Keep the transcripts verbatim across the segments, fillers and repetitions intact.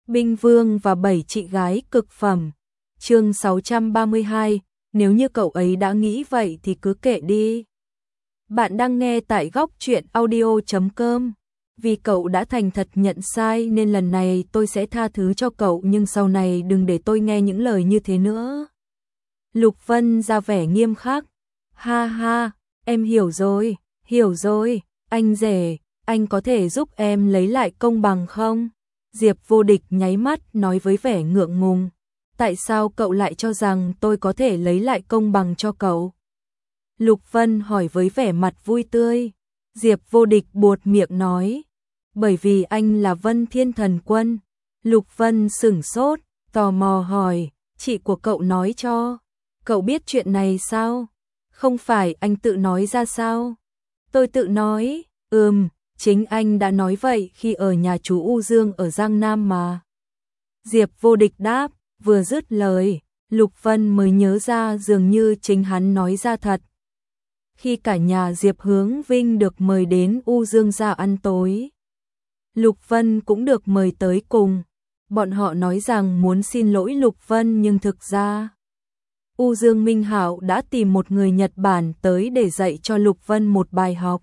Binh Vương và bảy chị gái cực phẩm. Chương sáu trăm ba mươi hai, nếu như cậu ấy đã nghĩ vậy thì cứ kệ đi. Bạn đang nghe tại góc truyện audio chấm com. Vì cậu đã thành thật nhận sai nên lần này tôi sẽ tha thứ cho cậu, nhưng sau này đừng để tôi nghe những lời như thế nữa. Lục Vân ra vẻ nghiêm khắc. Ha ha, em hiểu rồi, hiểu rồi, anh rể, anh có thể giúp em lấy lại công bằng không? Diệp Vô Địch nháy mắt nói với vẻ ngượng ngùng. Tại sao cậu lại cho rằng tôi có thể lấy lại công bằng cho cậu? Lục Vân hỏi với vẻ mặt vui tươi. Diệp Vô Địch buột miệng nói. Bởi vì anh là Vân Thiên Thần Quân. Lục Vân sửng sốt, tò mò hỏi, chị của cậu nói cho. Cậu biết chuyện này sao? Không phải anh tự nói ra sao? Tôi tự nói, ừm, chính anh đã nói vậy khi ở nhà chú U Dương ở Giang Nam mà. Diệp Vô Địch đáp, vừa dứt lời, Lục Vân mới nhớ ra dường như chính hắn nói ra thật. Khi cả nhà Diệp Hướng Vinh được mời đến U Dương gia ăn tối, Lục Vân cũng được mời tới cùng. Bọn họ nói rằng muốn xin lỗi Lục Vân, nhưng thực ra U Dương Minh Hạo đã tìm một người Nhật Bản tới để dạy cho Lục Vân một bài học.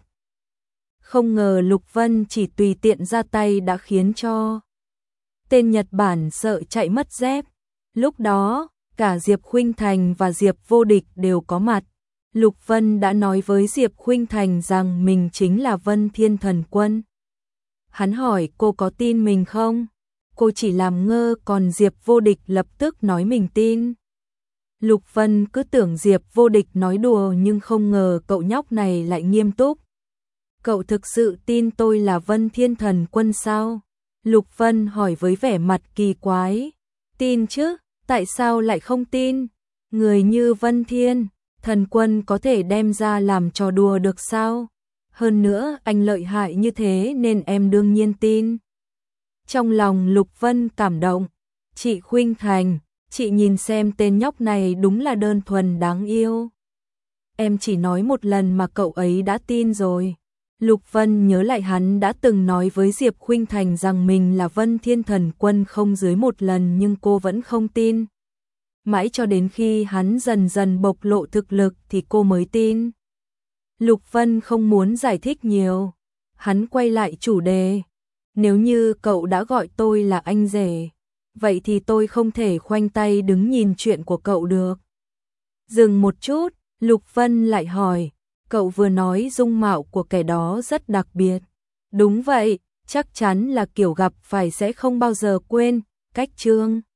Không ngờ Lục Vân chỉ tùy tiện ra tay đã khiến cho tên Nhật Bản sợ chạy mất dép. Lúc đó, cả Diệp Khuynh Thành và Diệp Vô Địch đều có mặt. Lục Vân đã nói với Diệp Khuynh Thành rằng mình chính là Vân Thiên Thần Quân. Hắn hỏi cô có tin mình không? Cô chỉ làm ngơ, còn Diệp Vô Địch lập tức nói mình tin. Lục Vân cứ tưởng Diệp Vô Địch nói đùa, nhưng không ngờ cậu nhóc này lại nghiêm túc. Cậu thực sự tin tôi là Vân Thiên Thần Quân sao? Lục Vân hỏi với vẻ mặt kỳ quái. Tin chứ, tại sao lại không tin? Người như Vân Thiên Thần Quân có thể đem ra làm trò đùa được sao? Hơn nữa anh lợi hại như thế nên em đương nhiên tin. Trong lòng Lục Vân cảm động. Chị Khuynh Thành, chị nhìn xem tên nhóc này đúng là đơn thuần đáng yêu. Em chỉ nói một lần mà cậu ấy đã tin rồi. Lục Vân nhớ lại hắn đã từng nói với Diệp Khuynh Thành rằng mình là Vân Thiên Thần Quân không dưới một lần, nhưng cô vẫn không tin. Mãi cho đến khi hắn dần dần bộc lộ thực lực thì cô mới tin. Lục Vân không muốn giải thích nhiều. Hắn quay lại chủ đề. Nếu như cậu đã gọi tôi là anh rể, vậy thì tôi không thể khoanh tay đứng nhìn chuyện của cậu được. Dừng một chút, Lục Vân lại hỏi, cậu vừa nói dung mạo của kẻ đó rất đặc biệt. Đúng vậy, chắc chắn là kiểu gặp phải sẽ không bao giờ quên. Cách Trương